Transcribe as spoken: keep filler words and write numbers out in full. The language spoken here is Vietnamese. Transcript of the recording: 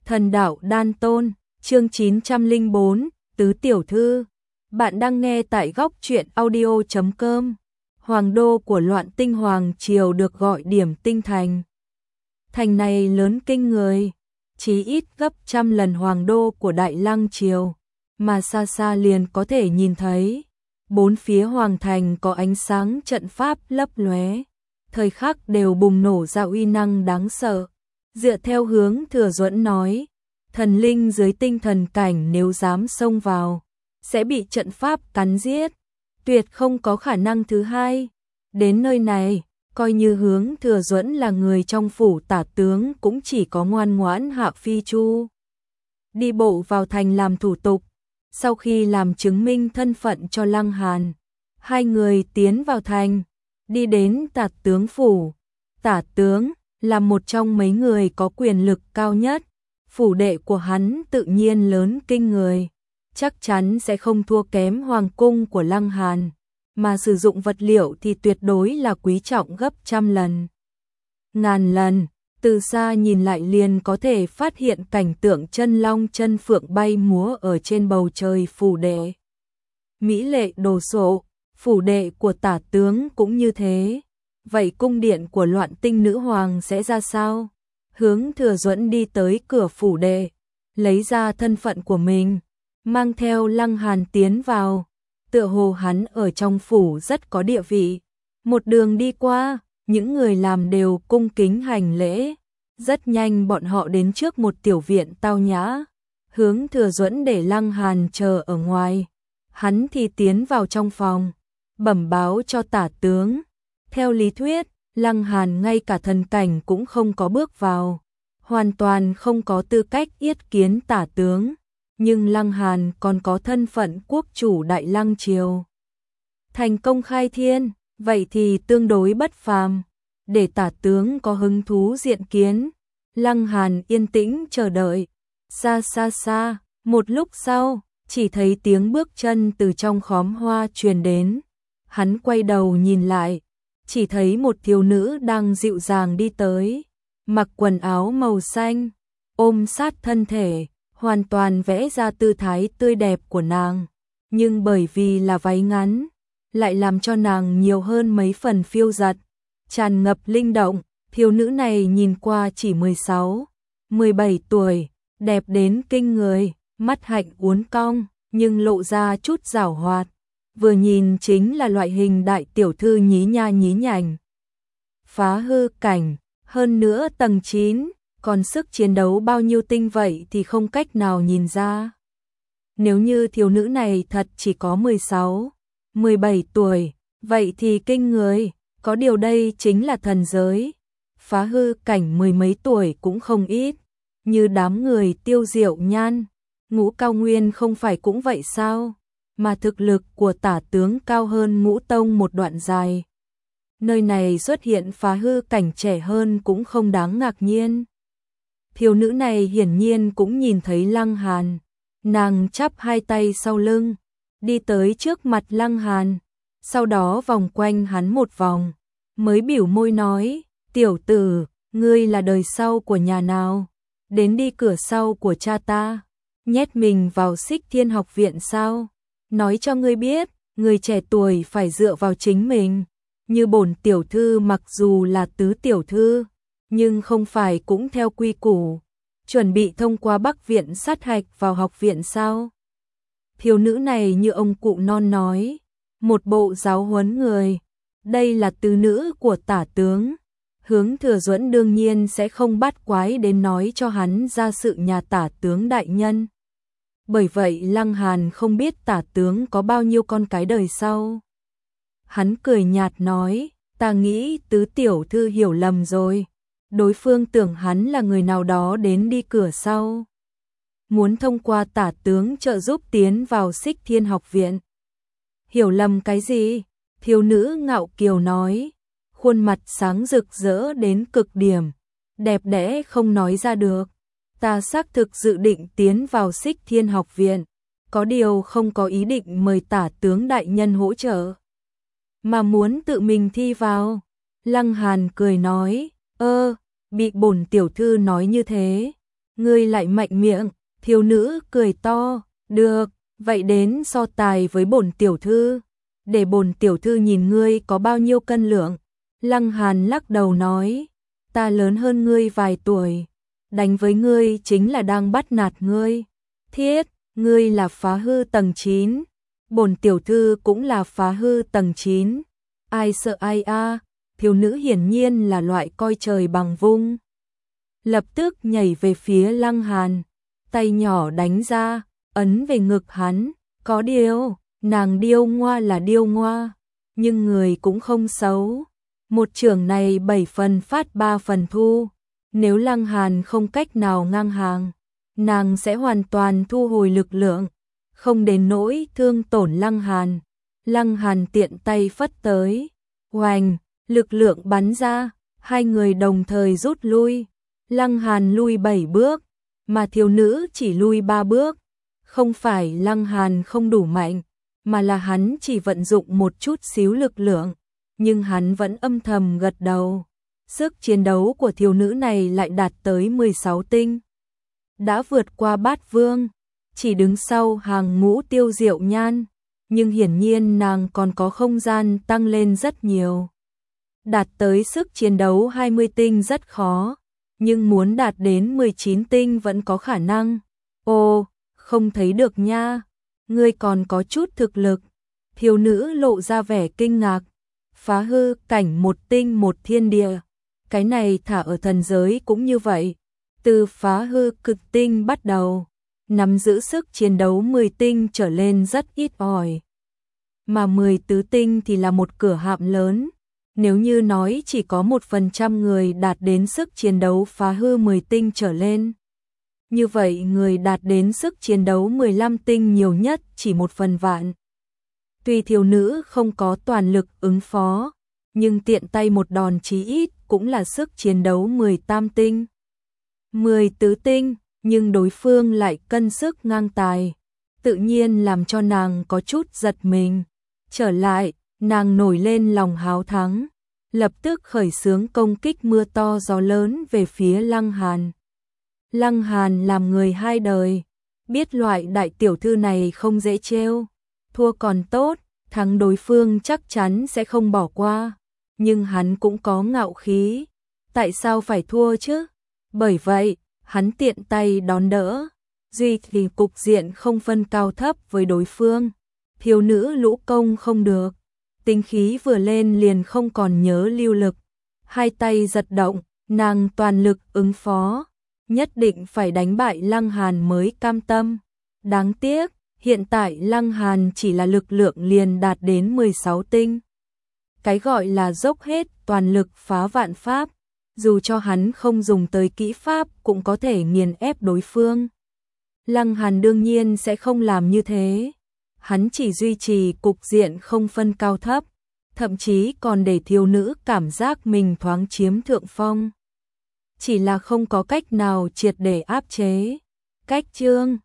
Thần đạo đan tôn, chương chín trăm lẻ bốn, Tứ tiểu thư. Bạn đang nghe tại góc truyện audio chấm com. Hoàng đô của Loạn Tinh Hoàng triều được gọi điểm tinh thành. Thành này lớn kinh người, chí ít gấp trăm lần hoàng đô của Đại Lăng triều, mà xa xa liền có thể nhìn thấy. Bốn phía hoàng thành có ánh sáng trận pháp lấp lóe, thời khắc đều bùng nổ ra uy năng đáng sợ. Dựa theo hướng Thừa Duẫn nói, thần linh dưới tinh thần cảnh nếu dám xông vào, sẽ bị trận pháp cắn giết, tuyệt không có khả năng thứ hai. Đến nơi này, coi như hướng Thừa Duẫn là người trong phủ tả tướng cũng chỉ có ngoan ngoãn hạ phi chu. Đi bộ vào thành làm thủ tục, sau khi làm chứng minh thân phận cho Lăng Hàn, hai người tiến vào thành, đi đến tả tướng phủ. Tả tướng là một trong mấy người có quyền lực cao nhất, phủ đệ của hắn tự nhiên lớn kinh người, chắc chắn sẽ không thua kém hoàng cung của Lăng Hàn, mà sử dụng vật liệu thì tuyệt đối là quý trọng gấp trăm lần, ngàn lần. Từ xa nhìn lại liền có thể phát hiện cảnh tượng chân long chân phượng bay múa ở trên bầu trời phủ đệ. Mỹ lệ đồ sộ, phủ đệ của tả tướng cũng như thế. Vậy cung điện của Loạn Tinh nữ hoàng sẽ ra sao? Hướng Thừa Duẫn đi tới cửa phủ đệ, lấy ra thân phận của mình, mang theo Lăng Hàn tiến vào. Tựa hồ hắn ở trong phủ rất có địa vị. Một đường đi qua, những người làm đều cung kính hành lễ. Rất nhanh bọn họ đến trước một tiểu viện tao nhã. Hướng Thừa Duẫn để Lăng Hàn chờ ở ngoài, hắn thì tiến vào trong phòng, bẩm báo cho tả tướng. Theo lý thuyết, Lăng Hàn ngay cả thần cảnh cũng không có bước vào, hoàn toàn không có tư cách yết kiến tả tướng. Nhưng Lăng Hàn còn có thân phận quốc chủ Đại Lăng triều, thành công khai thiên, vậy thì tương đối bất phàm, để tả tướng có hứng thú diện kiến. Lăng Hàn yên tĩnh chờ đợi. Xa xa xa, một lúc sau, chỉ thấy tiếng bước chân từ trong khóm hoa truyền đến. Hắn quay đầu nhìn lại, chỉ thấy một thiếu nữ đang dịu dàng đi tới, mặc quần áo màu xanh, ôm sát thân thể, hoàn toàn vẽ ra tư thái tươi đẹp của nàng. Nhưng bởi vì là váy ngắn, lại làm cho nàng nhiều hơn mấy phần phiêu dật, tràn ngập linh động. Thiếu nữ này nhìn qua chỉ mười sáu, mười bảy tuổi, đẹp đến kinh người, mắt hạnh uốn cong, nhưng lộ ra chút giảo hoạt. Vừa nhìn chính là loại hình đại tiểu thư nhí nha nhí nhảnh. Phá hư cảnh, hơn nữa tầng chín, còn sức chiến đấu bao nhiêu tinh vậy thì không cách nào nhìn ra. Nếu như thiếu nữ này thật chỉ có mười sáu, mười bảy tuổi, vậy thì kinh người, có điều đây chính là thần giới. Phá hư cảnh mười mấy tuổi cũng không ít, như đám người Tiêu Diệu Nhan, Ngũ Cao Nguyên không phải cũng vậy sao? Mà thực lực của tả tướng cao hơn Ngũ Tông một đoạn dài. Nơi này xuất hiện phá hư cảnh trẻ hơn cũng không đáng ngạc nhiên. Thiếu nữ này hiển nhiên cũng nhìn thấy Lăng Hàn, nàng chắp hai tay sau lưng, đi tới trước mặt Lăng Hàn, sau đó vòng quanh hắn một vòng, mới biểu môi nói: "Tiểu tử, ngươi là đời sau của nhà nào? Đến đi cửa sau của cha ta, nhét mình vào Xích Thiên học viện sao? Nói cho ngươi biết, người trẻ tuổi phải dựa vào chính mình. Như bổn tiểu thư mặc dù là tứ tiểu thư, nhưng không phải cũng theo quy củ, chuẩn bị thông qua Bắc viện sát hạch vào học viện sao?" Thiếu nữ này như ông cụ non nói, một bộ giáo huấn người. Đây là tứ nữ của tả tướng. Hướng Thừa Duẫn đương nhiên sẽ không bắt quái đến nói cho hắn ra sự nhà tả tướng đại nhân. Bởi vậy Lăng Hàn không biết tả tướng có bao nhiêu con cái đời sau. Hắn cười nhạt nói: "Ta nghĩ tứ tiểu thư hiểu lầm rồi. Đối phương tưởng hắn là người nào đó đến đi cửa sau, muốn thông qua tả tướng trợ giúp tiến vào Xích Thiên học viện." "Hiểu lầm cái gì?" Thiếu nữ ngạo kiều nói, khuôn mặt sáng rực rỡ đến cực điểm, đẹp đẽ không nói ra được. "Ta xác thực dự định tiến vào Xích Thiên học viện, có điều không có ý định mời tả tướng đại nhân hỗ trợ, mà muốn tự mình thi vào." Lăng Hàn cười nói: "Ơ, bị bổn tiểu thư nói như thế, ngươi lại mạnh miệng, thiếu nữ cười to, được, vậy đến so tài với bổn tiểu thư, để bổn tiểu thư nhìn ngươi có bao nhiêu cân lượng. Lăng Hàn lắc đầu nói, ta lớn hơn ngươi vài tuổi, đánh với ngươi chính là đang bắt nạt ngươi. Thiết, ngươi là phá hư tầng chín, bổn tiểu thư cũng là phá hư tầng chín. Ai sợ ai a? Thiếu nữ hiển nhiên là loại coi trời bằng vung. Lập tức nhảy về phía Lăng Hàn, tay nhỏ đánh ra, ấn về ngực hắn, có điều, nàng điêu ngoa là điêu ngoa, nhưng người cũng không xấu. Một chưởng này bảy phần phát ba phần thu, nếu Lăng Hàn không cách nào ngang hàng, nàng sẽ hoàn toàn thu hồi lực lượng, không đến nỗi thương tổn Lăng Hàn. Lăng Hàn tiện tay phất tới, oành, lực lượng bắn ra, hai người đồng thời rút lui. Lăng Hàn lui bảy bước, mà thiếu nữ chỉ lui ba bước. Không phải Lăng Hàn không đủ mạnh, mà là hắn chỉ vận dụng một chút xíu lực lượng, nhưng hắn vẫn âm thầm gật đầu. Sức chiến đấu của thiếu nữ này lại đạt tới mười sáu tinh, đã vượt qua Bát Vương, chỉ đứng sau hàng ngũ Tiêu Diệu Nhan, nhưng hiển nhiên nàng còn có không gian tăng lên rất nhiều. Đạt tới sức chiến đấu hai mươi tinh rất khó, nhưng muốn đạt đến mười chín tinh vẫn có khả năng. Ồ, không thấy được nha, ngươi còn có chút thực lực. Thiếu nữ lộ ra vẻ kinh ngạc, phá hư cảnh một tinh một thiên địa, cái này thả ở thần giới cũng như vậy. Từ phá hư cực tinh bắt đầu, nắm giữ sức chiến đấu mười tinh trở lên rất ít ỏi, mà mười tứ tinh thì là một cửa hạm lớn. Nếu như nói chỉ có một phần trăm người đạt đến sức chiến đấu phá hư mười tinh trở lên, như vậy người đạt đến sức chiến đấu mười lăm tinh nhiều nhất chỉ một phần vạn. Tuy thiếu nữ không có toàn lực ứng phó, nhưng tiện tay một đòn chí ít cũng là sức chiến đấu mười tam tinh, mười tứ tinh, nhưng đối phương lại cân sức ngang tài, tự nhiên làm cho nàng có chút giật mình. Trở lại, nàng nổi lên lòng háo thắng, lập tức khởi xướng công kích mưa to gió lớn về phía Lăng Hàn. Lăng Hàn làm người hai đời, biết loại đại tiểu thư này không dễ trêu, thua còn tốt, thắng đối phương chắc chắn sẽ không bỏ qua, nhưng hắn cũng có ngạo khí, tại sao phải thua chứ? Bởi vậy, hắn tiện tay đón đỡ, duy thì cục diện không phân cao thấp với đối phương. Thiếu nữ lũ công không được, tính khí vừa lên liền không còn nhớ lưu lực, hai tay giật động, nàng toàn lực ứng phó, nhất định phải đánh bại Lăng Hàn mới cam tâm. Đáng tiếc, hiện tại Lăng Hàn chỉ là lực lượng liền đạt đến mười sáu tinh. Cái gọi là dốc hết toàn lực phá vạn pháp, dù cho hắn không dùng tới kỹ pháp cũng có thể nghiền ép đối phương. Lăng Hàn đương nhiên sẽ không làm như thế. Hắn chỉ duy trì cục diện không phân cao thấp, thậm chí còn để thiếu nữ cảm giác mình thoáng chiếm thượng phong. Chỉ là không có cách nào triệt để áp chế. Cách chương